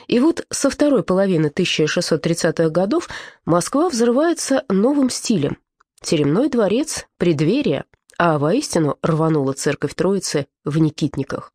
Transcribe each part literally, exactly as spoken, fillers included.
И вот со второй половины тысяча шестьсот тридцатых годов Москва взрывается новым стилем. Теремной дворец, преддверие, а воистину рванула церковь Троицы в Никитниках.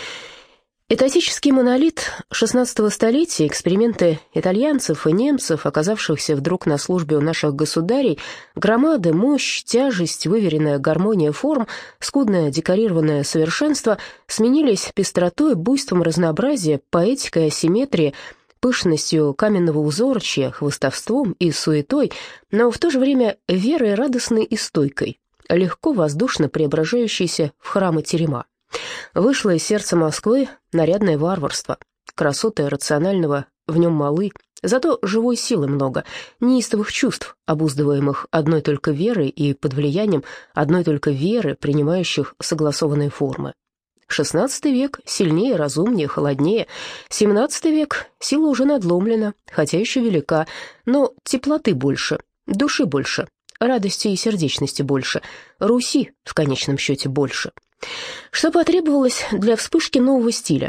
Этатический монолит шестнадцатого столетия, эксперименты итальянцев и немцев, оказавшихся вдруг на службе у наших государей, громады, мощь, тяжесть, выверенная гармония форм, скудное декорированное совершенство сменились пестротой, буйством разнообразия, поэтикой асимметрии, пышностью каменного узорчия, хвостовством и суетой, но в то же время верой радостной и стойкой, легко воздушно преображающейся в храмы терема. Вышло из сердца Москвы нарядное варварство. Красоты рационального в нем малы, зато живой силы много, неистовых чувств, обуздываемых одной только верой и под влиянием одной только веры, принимающих согласованные формы. шестнадцатый век сильнее, разумнее, холоднее. семнадцатый век сила уже надломлена, хотя еще велика, но теплоты больше, души больше, радости и сердечности больше, Руси в конечном счете больше. Что потребовалось для вспышки нового стиля?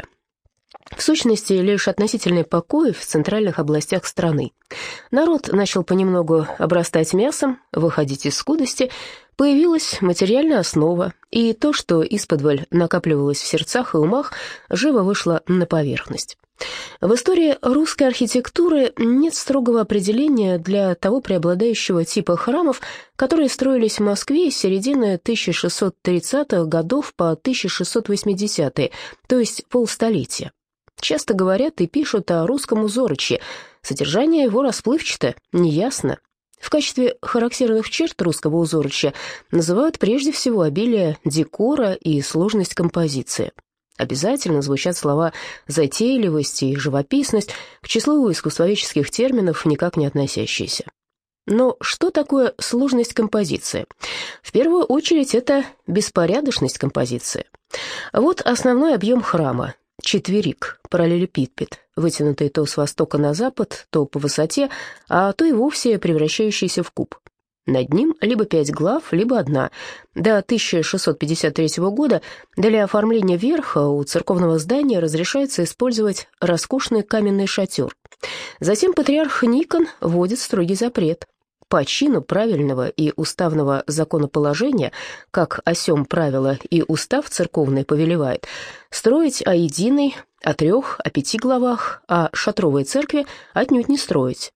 В сущности, лишь относительный покой в центральных областях страны. Народ начал понемногу обрастать мясом, выходить из скудости, появилась материальная основа, и то, что исподволь накапливалось в сердцах и умах, живо вышло на поверхность. В истории русской архитектуры нет строгого определения для того преобладающего типа храмов, которые строились в Москве с середины тысяча шестьсот тридцатых годов по тысяча шестьсот восьмидесятые, то есть полстолетия. Часто говорят и пишут о русском узорочье. Содержание его расплывчато, неясно. В качестве характерных черт русского узорочья называют прежде всего обилие декора и сложность композиции. Обязательно звучат слова «затейливость» и «живописность», к числу искусствоведческих терминов, никак не относящиеся. Но что такое сложность композиции? В первую очередь это беспорядочность композиции. Вот основной объем храма – четверик, параллелепипед, вытянутый то с востока на запад, то по высоте, а то и вовсе превращающийся в куб. Над ним либо пять глав, либо одна. До тысяча шестьсот пятьдесят третьего года для оформления верха у церковного здания разрешается использовать роскошный каменный шатер. Затем патриарх Никон вводит строгий запрет. По чину правильного и уставного законоположения, как о сем правило и устав церковный повелевает, строить о единой, о трех, о пяти главах, а шатровой церкви отнюдь не строить.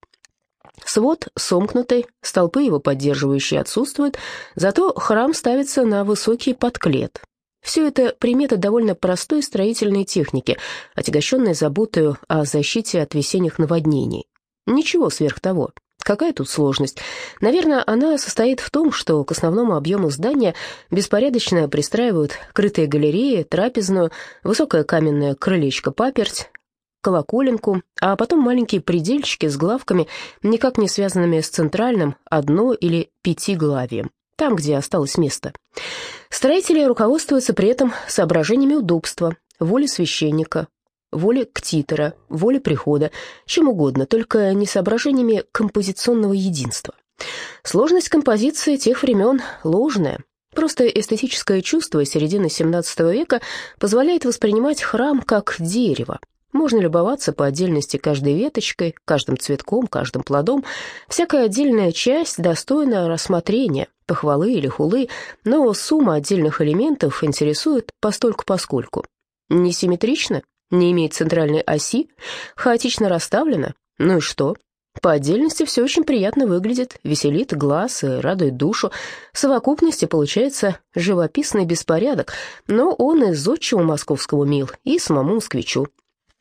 Свод сомкнутый, столпы его поддерживающие отсутствуют, зато храм ставится на высокий подклет. Все это приметы довольно простой строительной техники, отягощенной заботою о защите от весенних наводнений. Ничего сверх того. Какая тут сложность? Наверное, она состоит в том, что к основному объему здания беспорядочно пристраивают крытые галереи, трапезную, высокое каменное крылечко-паперть, колоколенку, а потом маленькие предельчики с главками, никак не связанными с центральным одно- или пятиглавием, там, где осталось место. Строители руководствуются при этом соображениями удобства, воли священника, воли ктитора, воли прихода, чем угодно, только не соображениями композиционного единства. Сложность композиции тех времен ложная. Просто эстетическое чувство середины семнадцатого века позволяет воспринимать храм как дерево. Можно любоваться по отдельности каждой веточкой, каждым цветком, каждым плодом. Всякая отдельная часть достойна рассмотрения, похвалы или хулы, но сумма отдельных элементов интересует постольку-поскольку. Несимметрично, не имеет центральной оси, хаотично расставлено. Ну и что? По отдельности все очень приятно выглядит, веселит глаз и радует душу. В совокупности получается живописный беспорядок, но он и зодчему московскому мил, и самому москвичу.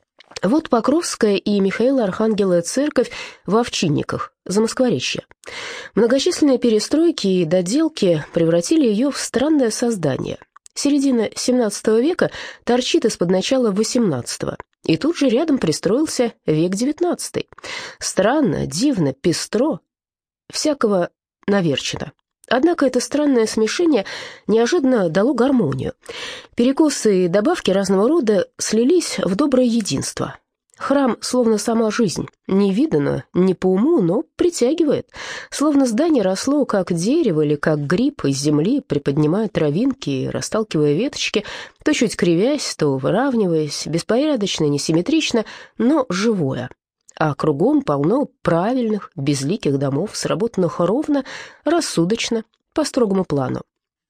Вот Покровская и Михаила Архангела церковь в Овчинниках, Замоскворечье. Многочисленные перестройки и доделки превратили ее в странное создание. Середина семнадцатого века торчит из-под начала восемнадцатого, и тут же рядом пристроился век девятнадцатый. Странно, дивно, пестро, всякого наверчено. Однако это странное смешение неожиданно дало гармонию. Перекосы и добавки разного рода слились в доброе единство. Храм словно сама жизнь, не видано, не по уму, но притягивает. Словно здание росло как дерево или как гриб из земли, приподнимая травинки и расталкивая веточки, то чуть кривясь, то выравниваясь, беспорядочно, несимметрично, но живое. А кругом полно правильных, безликих домов, сработанных ровно, рассудочно, по строгому плану.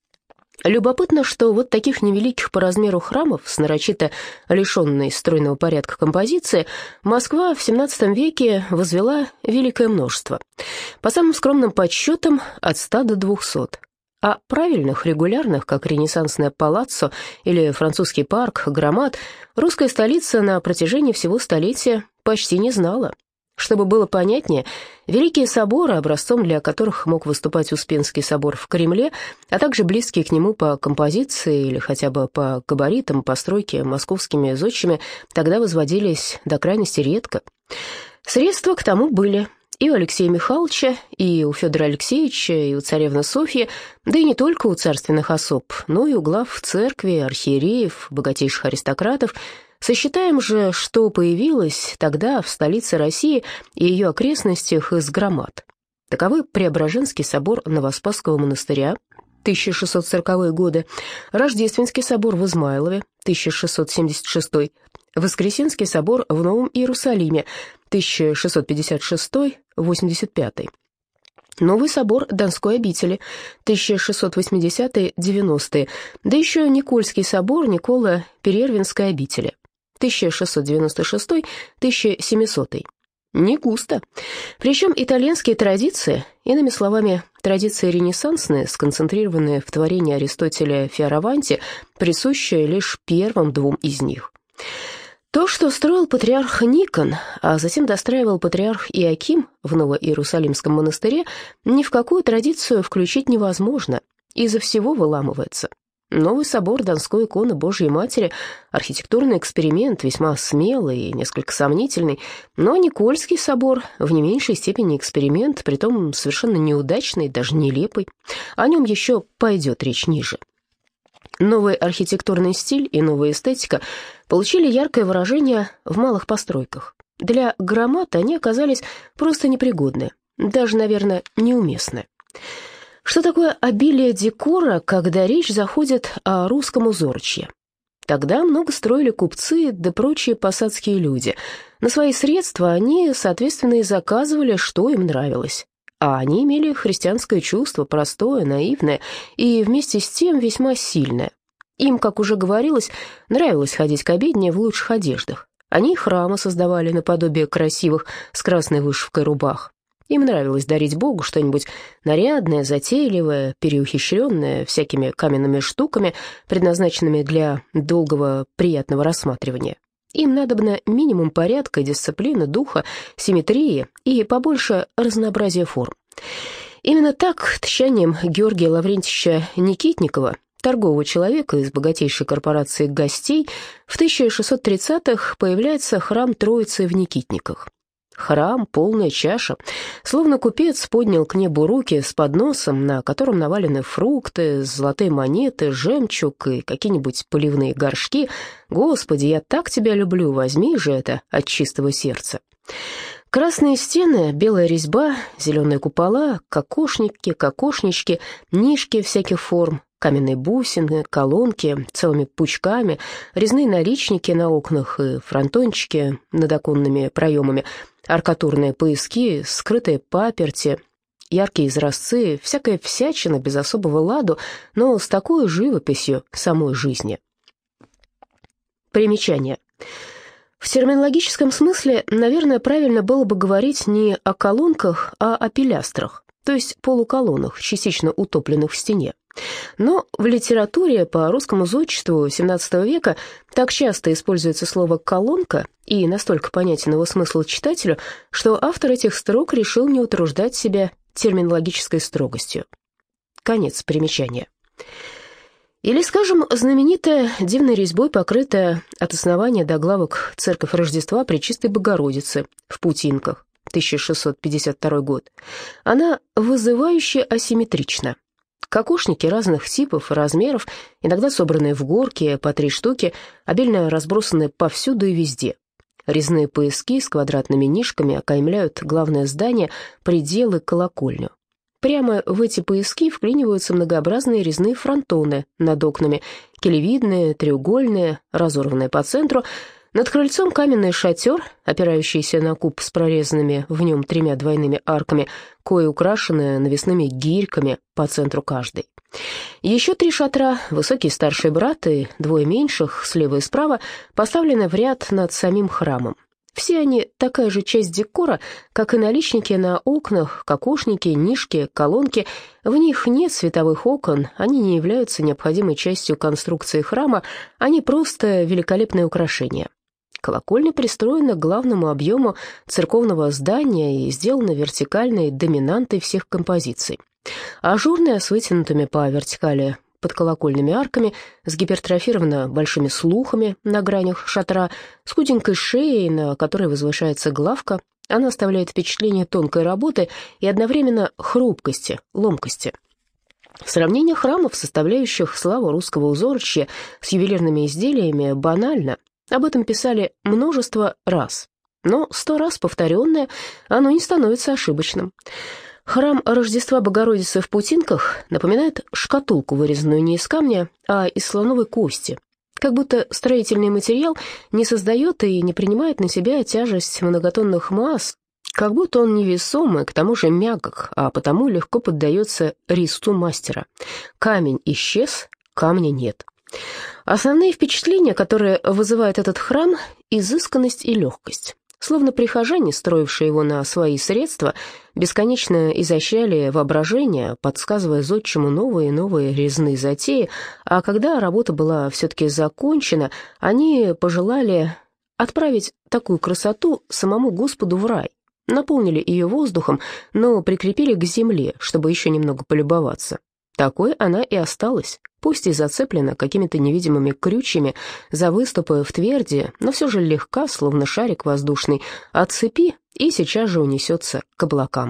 Любопытно, что вот таких невеликих по размеру храмов с нарочито лишенной стройного порядка композиции Москва в семнадцатом веке возвела великое множество. По самым скромным подсчетам, от ста до двухсот. А правильных, регулярных, как ренессансное палаццо или французский парк, громад, русская столица на протяжении всего столетия почти не знала. Чтобы было понятнее, великие соборы, образцом для которых мог выступать Успенский собор в Кремле, а также близкие к нему по композиции или хотя бы по габаритам постройки московскими зодчими, тогда возводились до крайности редко. Средства к тому были и у Алексея Михайловича, и у Федора Алексеевича, и у царевны Софьи, да и не только у царственных особ, но и у глав церкви, архиереев, богатейших аристократов. Сосчитаем же, что появилось тогда в столице России и ее окрестностях из громад. Таковы Преображенский собор Новоспасского монастыря, тысяча шестьсот сороковые годы, Рождественский собор в Измайлове, тысяча шестьсот семьдесят шестой, Воскресенский собор в Новом Иерусалиме, тысяча шестьсот пятьдесят шестой — восемьдесят пятый. Новый собор Донской обители, тысяча шестьсот восьмидесятые — девяностые, да еще Никольский собор Никола Перервинской обители, тысяча шестьсот девяносто шестой — тысяча семисотый. Не густо. Причем итальянские традиции, иными словами, традиции ренессансные, сконцентрированные в творении Аристотеля Фиораванти, присущие лишь первым двум из них. То, что строил патриарх Никон, а затем достраивал патриарх Иоаким в Ново-Иерусалимском монастыре, ни в какую традицию включить невозможно, из-за всего выламывается. Новый собор Донской иконы Божьей Матери – архитектурный эксперимент, весьма смелый и несколько сомнительный, но Никольский собор в не меньшей степени эксперимент, притом совершенно неудачный, даже нелепый. О нем еще пойдет речь ниже. Новый архитектурный стиль и новая эстетика получили яркое выражение в малых постройках. Для громад они оказались просто непригодны, даже, наверное, неуместны. Что такое обилие декора, когда речь заходит о русском узорчье? Тогда много строили купцы да прочие посадские люди. На свои средства они, соответственно, и заказывали, что им нравилось. А они имели христианское чувство, простое, наивное и вместе с тем весьма сильное. Им, как уже говорилось, нравилось ходить к обедне в лучших одеждах. Они храмы создавали наподобие красивых с красной вышивкой рубах. Им нравилось дарить Богу что-нибудь нарядное, затейливое, переухищренное всякими каменными штуками, предназначенными для долгого приятного рассматривания. Им надобно минимум порядка, дисциплины, духа, симметрии и побольше разнообразия форм. Именно так тщанием Георгия Лаврентьевича Никитникова, торгового человека из богатейшей корпорации «Гостей», в тысяча шестьсот тридцатых появляется храм Троицы в Никитниках. Храм, полная чаша, словно купец поднял к небу руки с подносом, на котором навалены фрукты, золотые монеты, жемчуг и какие-нибудь поливные горшки. «Господи, я так тебя люблю, возьми же это от чистого сердца». Красные стены, белая резьба, зеленые купола, кокошники, кокошнички, нишки всяких форм, каменные бусины, колонки целыми пучками, резные наличники на окнах и фронтончики над оконными проемами, аркатурные пояски, скрытые паперти, яркие изразцы, всякая всячина без особого ладу, но с такой живописью самой жизни. Примечание. В терминологическом смысле, наверное, правильно было бы говорить не о колонках, а о пилястрах, то есть полуколоннах, частично утопленных в стене. Но в литературе по русскому зодчеству семнадцатого века так часто используется слово «колонка» и настолько понятен его смысл читателю, что автор этих строк решил не утруждать себя терминологической строгостью. Конец примечания. Или, скажем, знаменитая дивной резьбой покрытая от основания до главок церковь Рождества Пречистой Богородицы в Путинках, тысяча шестьсот пятьдесят второй год. Она вызывающе асимметрична. Кокошники разных типов и размеров, иногда собранные в горки по три штуки, обильно разбросаны повсюду и везде. Резные пояски с квадратными нишками окаймляют главное здание, пределы, колокольню. Прямо в эти пояски вклиниваются многообразные резные фронтоны над окнами, келевидные, треугольные, разорванные по центру. Над крыльцом каменный шатер, опирающийся на куб с прорезанными в нем тремя двойными арками, кое украшены навесными гирьками по центру каждой. Еще три шатра, высокий старший брат и двое меньших, слева и справа, поставлены в ряд над самим храмом. Все они такая же часть декора, как и наличники на окнах, кокошники, нишки, колонки. В них нет световых окон, они не являются необходимой частью конструкции храма, они просто великолепные украшения. Колокольня пристроена к главному объему церковного здания и сделана вертикальной доминантой всех композиций. Ажурная, с вытянутыми по вертикали под колокольными арками, с гипертрофировано большими слухами на гранях шатра, с худенькой шеей, на которой возвышается главка. Она оставляет впечатление тонкой работы и одновременно хрупкости, ломкости. Сравнение храмов, составляющих славу русского узорчья, с ювелирными изделиями банально. Об этом писали множество раз. Но сто раз повторенное, оно не становится ошибочным. Храм Рождества Богородицы в Путинках напоминает шкатулку, вырезанную не из камня, а из слоновой кости. Как будто строительный материал не создает и не принимает на себя тяжесть многотонных масс, как будто он невесомый, к тому же мягок, а потому легко поддается резцу мастера. Камень исчез, камня нет. Основные впечатления, которые вызывает этот храм – изысканность и легкость. Словно прихожане, строившие его на свои средства, бесконечно изощряли воображение, подсказывая зодчему новые и новые резные затеи, а когда работа была все-таки закончена, они пожелали отправить такую красоту самому Господу в рай, наполнили ее воздухом, но прикрепили к земле, чтобы еще немного полюбоваться. Такой она и осталась, пусть и зацеплена какими-то невидимыми крючьями за выступы в тверди, но все же легка, словно шарик воздушный, отцепи и сейчас же унесется к облакам.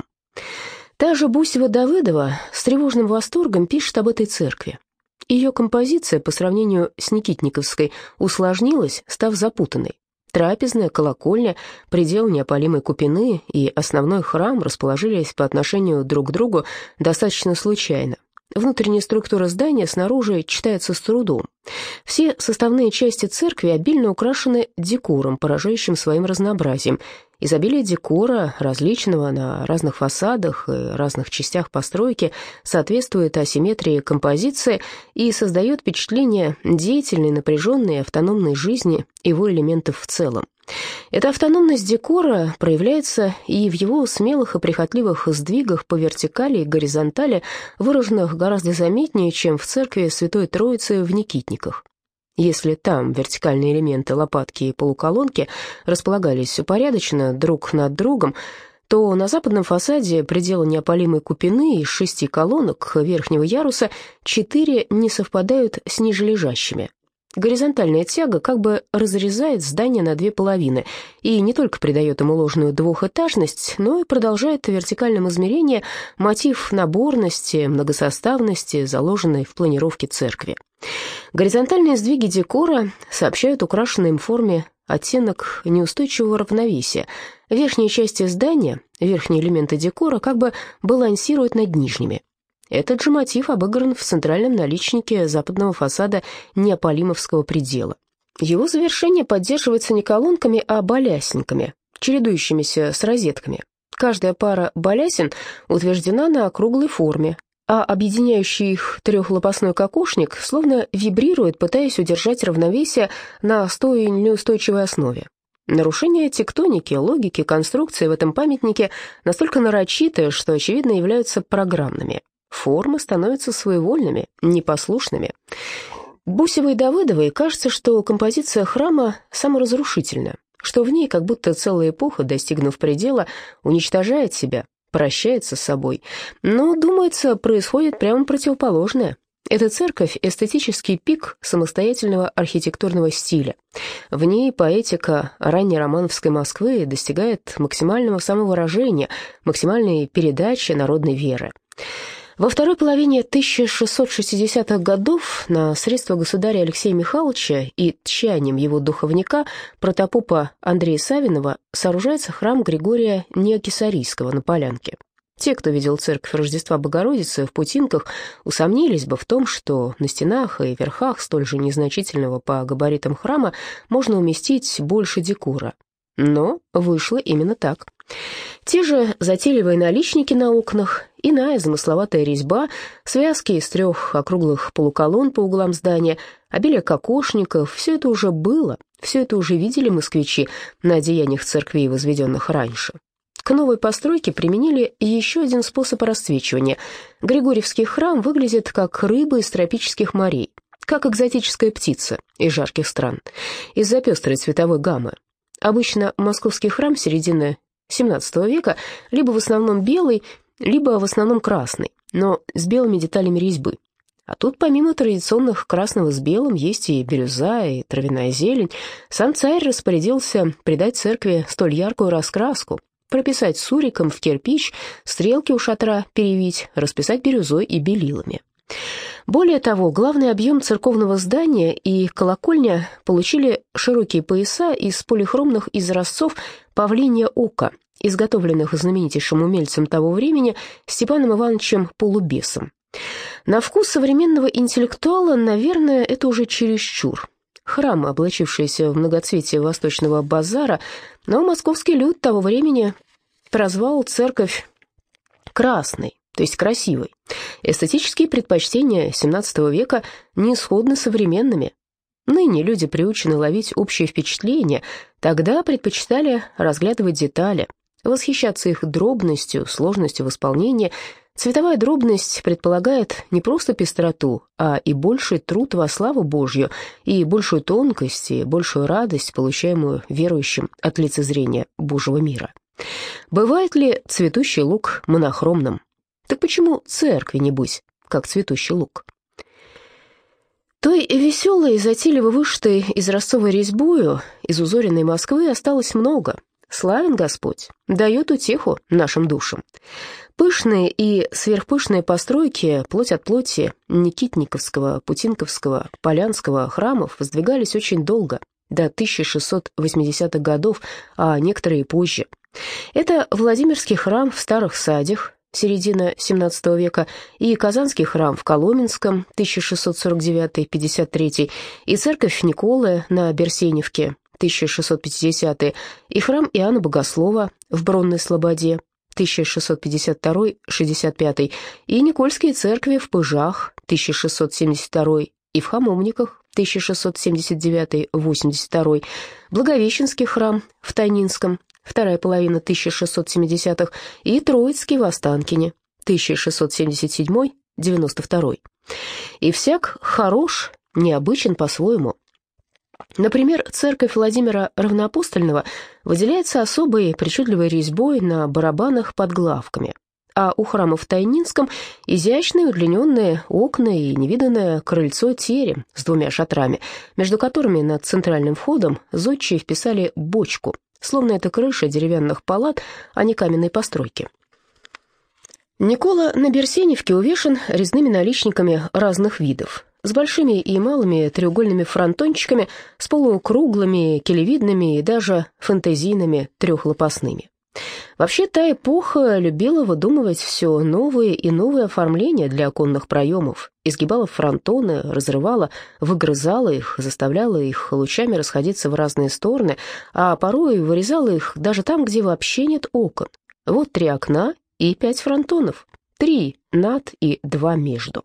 Та же Бусева-Давыдова с тревожным восторгом пишет об этой церкви. Ее композиция по сравнению с Никитниковской усложнилась, став запутанной. Трапезная, колокольня, предел неопалимой купины и основной храм расположились по отношению друг к другу достаточно случайно. Внутренняя структура здания снаружи читается с трудом. Все составные части церкви обильно украшены декором, поражающим своим разнообразием. Изобилие декора, различного на разных фасадах и разных частях постройки, соответствует асимметрии композиции и создает впечатление деятельной, напряженной и автономной жизни его элементов в целом. Эта автономность декора проявляется и в его смелых и прихотливых сдвигах по вертикали и горизонтали, выраженных гораздо заметнее, чем в церкви Святой Троицы в Никитниках. Если там вертикальные элементы, лопатки и полуколонки располагались упорядоченно друг над другом, то на западном фасаде предела неопалимой купины из шести колонок верхнего яруса четыре не совпадают с нижележащими. Горизонтальная тяга как бы разрезает здание на две половины и не только придает ему ложную двухэтажность, но и продолжает в вертикальном измерении мотив наборности, многосоставности, заложенной в планировке церкви. Горизонтальные сдвиги декора сообщают украшенной им форме оттенок неустойчивого равновесия. Верхние части здания, верхние элементы декора как бы балансируют над нижними. Этот же мотив обыгран в центральном наличнике западного фасада неопалимовского предела. Его завершение поддерживается не колонками, а балясинками, чередующимися с розетками. Каждая пара балясин утверждена на круглой форме, а объединяющий их трехлопастной кокошник словно вибрирует, пытаясь удержать равновесие на той неустойчивой основе. Нарушение тектоники, логики, конструкции в этом памятнике настолько нарочитое, что, очевидно, являются программными. Формы становятся своевольными, непослушными. Бусевой и Давыдовой кажется, что композиция храма саморазрушительна, что в ней как будто целая эпоха, достигнув предела, уничтожает себя, прощается с собой. Но, думается, происходит прямо противоположное. Эта церковь – эстетический пик самостоятельного архитектурного стиля. В ней поэтика раннеромановской Москвы достигает максимального самовыражения, максимальной передачи народной веры. Во второй половине тысяча шестьсот шестидесятых годов на средства государя Алексея Михайловича и тщанием его духовника, протопопа Андрея Савинова, сооружается храм Григория Неокесарийского на Полянке. Те, кто видел церковь Рождества Богородицы в Путинках, усомнились бы в том, что на стенах и верхах столь же незначительного по габаритам храма можно уместить больше декора. Но вышло именно так. Те же затейливые наличники на окнах, иная замысловатая резьба, связки из трех округлых полуколонн по углам здания, обилие кокошников — все это уже было, все это уже видели москвичи на одеяниях церквей, возведенных раньше. К новой постройке применили еще один способ расцвечивания. Григорьевский храм выглядит как рыба из тропических морей, как экзотическая птица из жарких стран, из-за пестрой цветовой гаммы. Обычно московский храм середины семнадцатого века либо в основном белый, либо в основном красный, но с белыми деталями резьбы. А тут помимо традиционных красного с белым есть и бирюза, и травяная зелень. Сам царь распорядился придать церкви столь яркую раскраску, прописать суриком в кирпич, стрелки у шатра перевить, расписать бирюзой и белилами. Более того, главный объем церковного здания и колокольня получили широкие пояса из полихромных изразцов павлинья ока, изготовленных знаменитейшим умельцем того времени Степаном Ивановичем Полубесом. На вкус современного интеллектуала, наверное, это уже чересчур. Храм, облачившийся в многоцветие восточного базара, но московский люд того времени прозвал церковь «красной», то есть красивой. Эстетические предпочтения семнадцатого века не сходны с современными. Ныне люди приучены ловить общее впечатление, тогда предпочитали разглядывать детали, восхищаться их дробностью, сложностью в исполнении. Цветовая дробность предполагает не просто пестроту, а и больший труд во славу Божью, и большую тонкость, и большую радость, получаемую верующим от лицезрения Божьего мира. Бывает ли цветущий лук монохромным? Так почему церкви не быть, как цветущий лук? Той веселой и затейливо вышитой изразцовой резьбою из узоренной Москвы осталось много. Славен Господь, дает утеху нашим душам. Пышные и сверхпышные постройки, плоть от плоти, Никитниковского, Путинковского, Полянского храмов воздвигались очень долго, до тысяча шестьсот восьмидесятых годов, а некоторые позже. Это Владимирский храм в Старых Садях, середина семнадцатого века, и Казанский храм в Коломенском, тысяча шестьсот сорок девятый — пятьдесят третий, и церковь Николы на Берсеневке, тысяча шестьсот пятидесятый, и храм Иоанна Богослова в Бронной Слободе, тысяча шестьсот пятьдесят второй — шестьдесят пятый, и Никольские церкви в Пыжах, тысяча шестьсот семьдесят второй, и в Хамовниках, тысяча шестьсот семьдесят девятый — восемьдесят второй, Благовещенский храм в Тайнинском, вторая половина тысяча шестьсот семидесятых, и Троицкий в Останкине, тысяча шестьсот семьдесят седьмой — девяносто второй. И всяк хорош, необычен по-своему. Например, церковь Владимира Равноапостольного выделяется особой причудливой резьбой на барабанах под главками, а у храма в Тайнинском изящные удлиненные окна и невиданное крыльцо-терем с двумя шатрами, между которыми над центральным входом зодчие вписали бочку, словно это крыша деревянных палат, а не каменной постройки. Никола на Берсеневке увешан резными наличниками разных видов, с большими и малыми треугольными фронтончиками, с полукруглыми, келевидными и даже фантазийными трехлопастными. Вообще, та эпоха любила выдумывать все новые и новые оформления для оконных проемов, изгибала фронтоны, разрывала, выгрызала их, заставляла их лучами расходиться в разные стороны, а порой вырезала их даже там, где вообще нет окон. Вот три окна и пять фронтонов, три над и два между.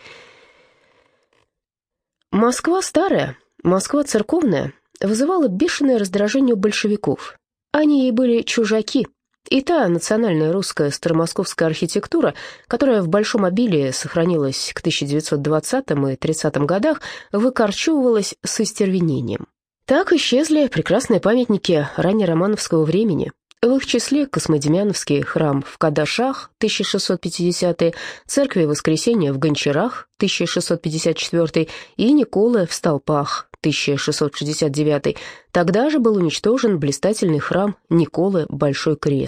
Москва старая, Москва церковная вызывала бешеное раздражение у большевиков. Они ей были чужаки. И та национальная русская старомосковская архитектура, которая в большом обилии сохранилась к тысяча девятьсот двадцатым и тридцатым годах, выкорчевывалась с остервенением. Так исчезли прекрасные памятники раннеромановского времени. В их числе Космодемьяновский храм в Кадашах, тысяча шестьсот пятидесятый, церкви Воскресения в Гончарах, тысяча шестьсот пятьдесят четвёртый, и Николы в Столпах, тысяча шестьсот шестьдесят девятый. Тогда же был уничтожен блистательный храм Николы Большой Крест,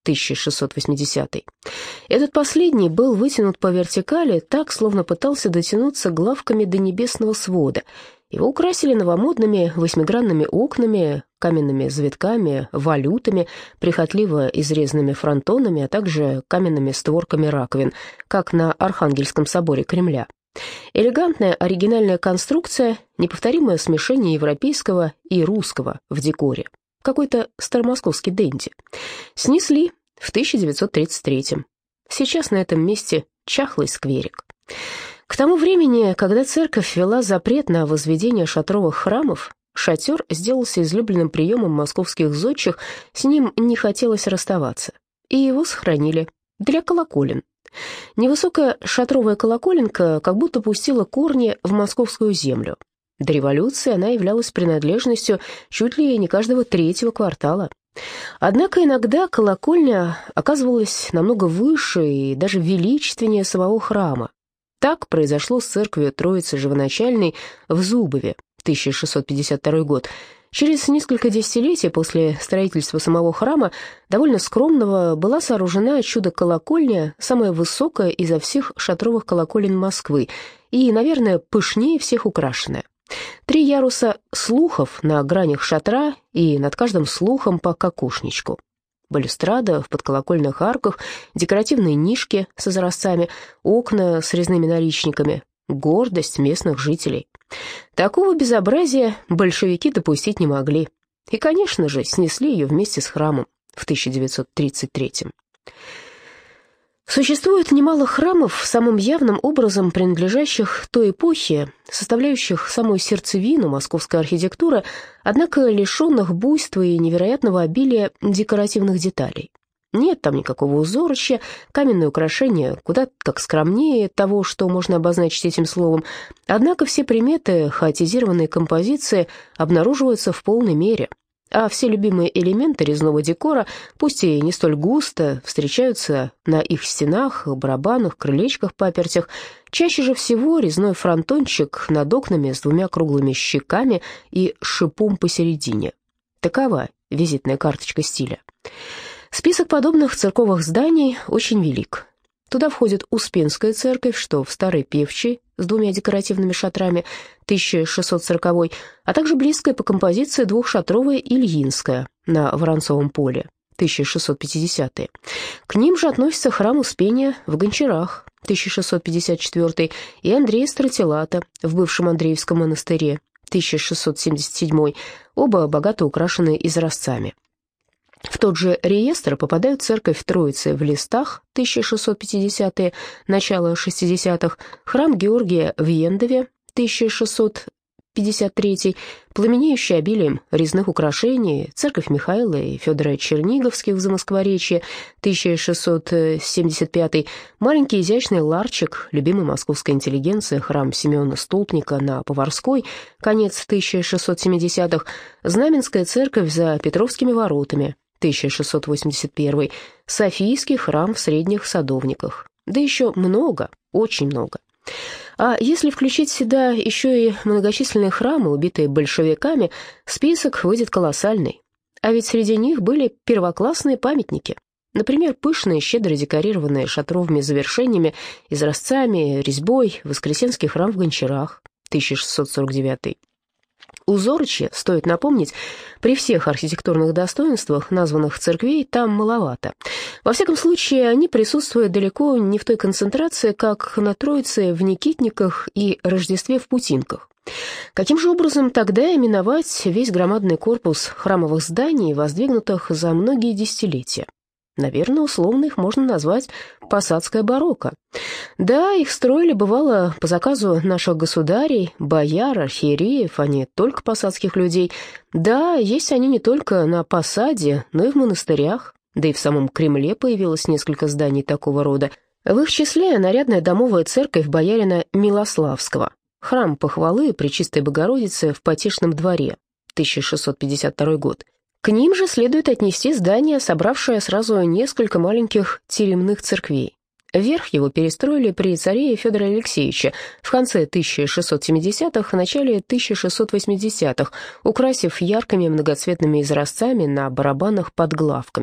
тысяча шестьсот восьмидесятый. Этот последний был вытянут по вертикали так, словно пытался дотянуться главками до небесного свода. Его украсили новомодными восьмигранными окнами, каменными завитками, валютами, прихотливо изрезанными фронтонами, а также каменными створками раковин, как на Архангельском соборе Кремля. Элегантная оригинальная конструкция, неповторимое смешение европейского и русского в декоре. Какой-то старомосковский денди. Снесли в тысяча девятьсот тридцать третьем. Сейчас на этом месте чахлый скверик. К тому времени, когда церковь ввела запрет на возведение шатровых храмов, шатер сделался излюбленным приемом московских зодчих, с ним не хотелось расставаться. И его сохранили для колоколен. Невысокая шатровая колоколенка как будто пустила корни в московскую землю. До революции она являлась принадлежностью чуть ли не каждого третьего квартала. Однако иногда колокольня оказывалась намного выше и даже величественнее самого храма. Так произошло с церковью Троицы Живоначальной в Зубове, тысяча шестьсот пятьдесят второй год. Через несколько десятилетий после строительства самого храма, довольно скромного, была сооружена чудо-колокольня, самая высокая изо всех шатровых колоколен Москвы и, наверное, пышнее всех украшенная. Три яруса слухов на гранях шатра и над каждым слухом по кокошничку. Балюстрада в подколокольных арках, декоративные нишки с изразцами, окна с резными наличниками. Гордость местных жителей. Такого безобразия большевики допустить не могли. И, конечно же, снесли ее вместе с храмом в тысяча девятьсот тридцать третьем. Существует немало храмов, самым явным образом принадлежащих той эпохе, составляющих самую сердцевину московской архитектуры, однако лишенных буйства и невероятного обилия декоративных деталей. Нет там никакого узорища, каменные украшения куда как скромнее того, что можно обозначить этим словом, однако все приметы хаотизированной композиции обнаруживаются в полной мере. А все любимые элементы резного декора, пусть и не столь густо, встречаются на их стенах, барабанах, крылечках, папертях. Чаще же всего резной фронтончик над окнами с двумя круглыми щеками и шипом посередине. Такова визитная карточка стиля. Список подобных церковных зданий очень велик. Туда входит Успенская церковь, что в Старой Певчей, с двумя декоративными шатрами, тысяча шестьсот сороковой, а также близкая по композиции двухшатровая Ильинская на Воронцовом поле, тысяча шестьсот пятидесятые. К ним же относятся храм Успения в Гончарах, тысяча шестьсот пятьдесят четвёртый, и Андрея Стратилата в бывшем Андреевском монастыре, тысяча шестьсот семьдесят седьмой, оба богато украшены изразцами. В тот же реестр попадают церковь Троицы в Листах, тысяча шестьсот пятидесятые, начало шестидесятых, храм Георгия в Ендове, тысяча шестьсот пятьдесят третий, пламенеющий обилием резных украшений, церковь Михаила и Федора Черниговских в Замоскворечье, тысяча шестьсот семьдесят пятый, маленький изящный ларчик, любимый московской интеллигенции, храм Симеона Столпника на Поварской, конец тысяча шестьсот семидесятых, Знаменская церковь за Петровскими воротами, тысяча шестьсот восемьдесят первый, Софийский храм в Средних Садовниках. Да еще много, очень много. А если включить сюда еще и многочисленные храмы, убитые большевиками, список выйдет колоссальный. А ведь среди них были первоклассные памятники. Например, пышные, щедро декорированные шатровыми завершениями, изразцами, резьбой Воскресенский храм в Гончарах, тысяча шестьсот сорок девятый. Узорычи, стоит напомнить, при всех архитектурных достоинствах названных церквей там маловато. Во всяком случае, они присутствуют далеко не в той концентрации, как на Троице в Никитниках и Рождестве в Путинках. Каким же образом тогда именовать весь громадный корпус храмовых зданий, воздвигнутых за многие десятилетия? Наверное, условно их можно назвать посадское барокко. Да, их строили, бывало, по заказу наших государей, бояр, архиереев, а не только посадских людей. Да, есть они не только на посаде, но и в монастырях. Да и в самом Кремле появилось несколько зданий такого рода. В их числе нарядная домовая церковь боярина Милославского, храм Похвалы Пречистой Богородицы в Потешном дворе, тысяча шестьсот пятьдесят второй год. К ним же следует отнести здание, собравшее сразу несколько маленьких теремных церквей. Верх его перестроили при царе Федоре Алексеевиче в конце тысяча шестьсот семидесятых, начале тысяча шестьсот восьмидесятых, украсив яркими многоцветными изразцами на барабанах под главками.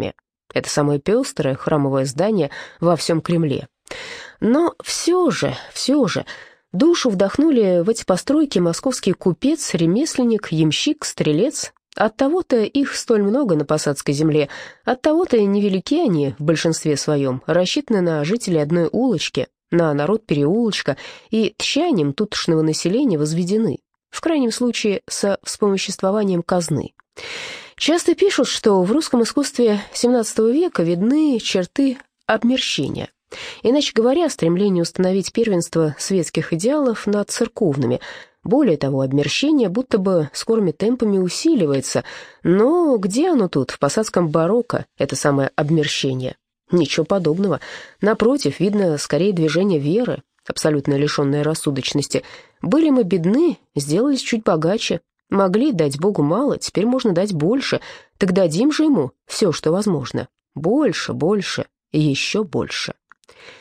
Это самое пестрое храмовое здание во всем Кремле. Но все же, все же, душу вдохнули в эти постройки московский купец, ремесленник, ямщик, стрелец. Оттого-то их столь много на Посадской земле, оттого-то и невелики они в большинстве своем, рассчитаны на жителей одной улочки, на народ переулочка, и тщанием тутошнего населения возведены, в крайнем случае со вспомоществованием казны. Часто пишут, что в русском искусстве семнадцатого века видны черты обмерщения. Иначе говоря, стремление установить первенство светских идеалов над церковными. Более того, обмерщение будто бы скорыми темпами усиливается. Но где оно тут, в посадском барокко, это самое обмерщение? Ничего подобного. Напротив, видно скорее движение веры, абсолютно лишенное рассудочности. Были мы бедны, сделались чуть богаче. Могли дать Богу мало, теперь можно дать больше. Так дадим же ему все, что возможно. Больше, больше и еще больше.